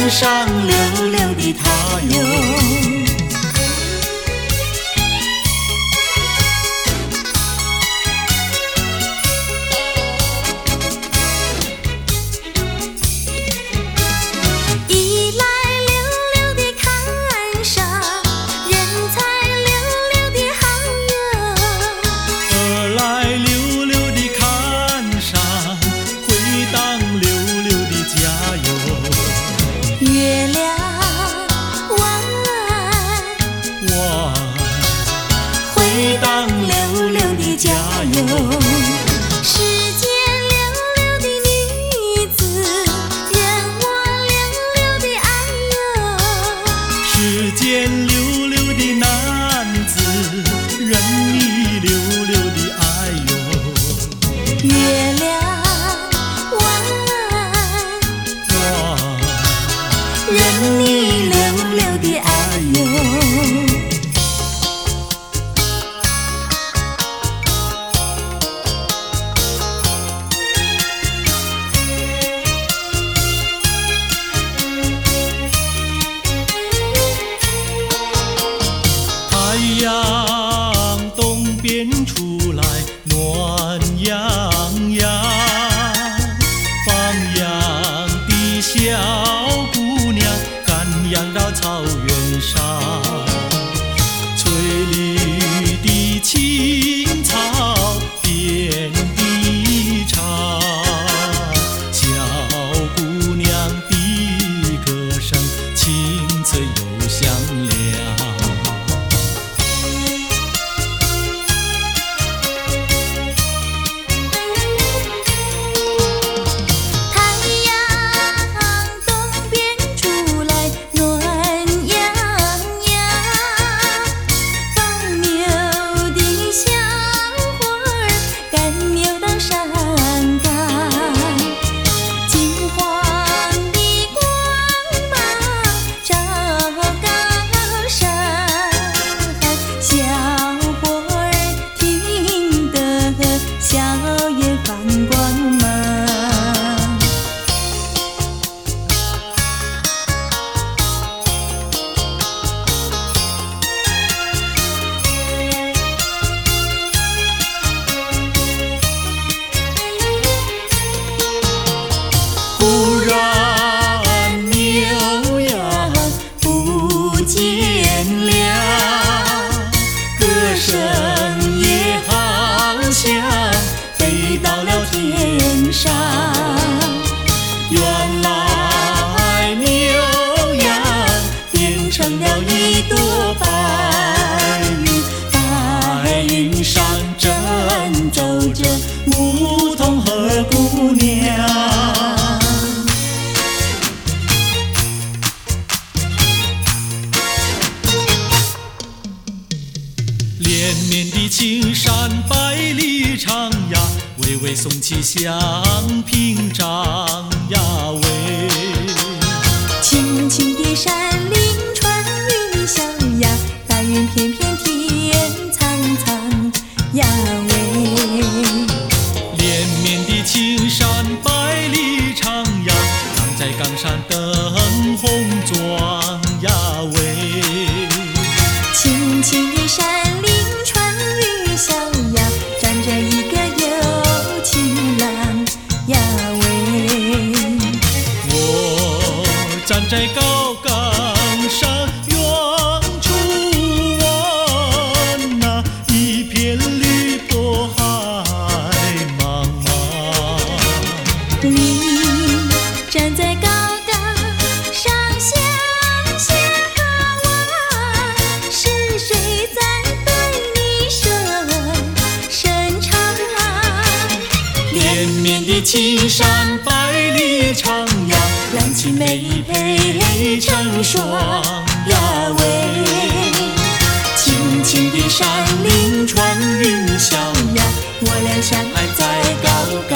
岸上溜溜的他哟。 月亮弯弯，回荡溜溜的家哟。 世间溜溜的女子，人我溜溜的爱哟。 世间溜溜的男子，任你溜溜的爱哟。 月亮任你溜溜的爱哟。 太阳东边出来暖洋洋，放羊的小姑娘赶羊到草原上，翠绿的青草遍地长，小姑娘的歌声清脆又响亮。忽然牛羊不见了，歌声也好像飞到了天上。原来牛羊变成了一朵白云，白云上正走着牧童和姑娘。连绵的青山百里长呀，巍巍耸起像屏障呀喂。 青青的山林穿云霄呀，白云片片天苍苍呀喂。 连绵的青山百里长呀，扛在岗上灯红妆呀喂。 青青的山林穿云霄呀，站着一个有情郎呀喂。 我站在高岗上，远处望那一片绿波海茫茫。 你站在高岗上向下望，是谁在对你伸长？ 连绵的青山百里长呀， 蓝青梅配成双呀喂。青青的山林穿云霄呀，我俩相爱在高岗。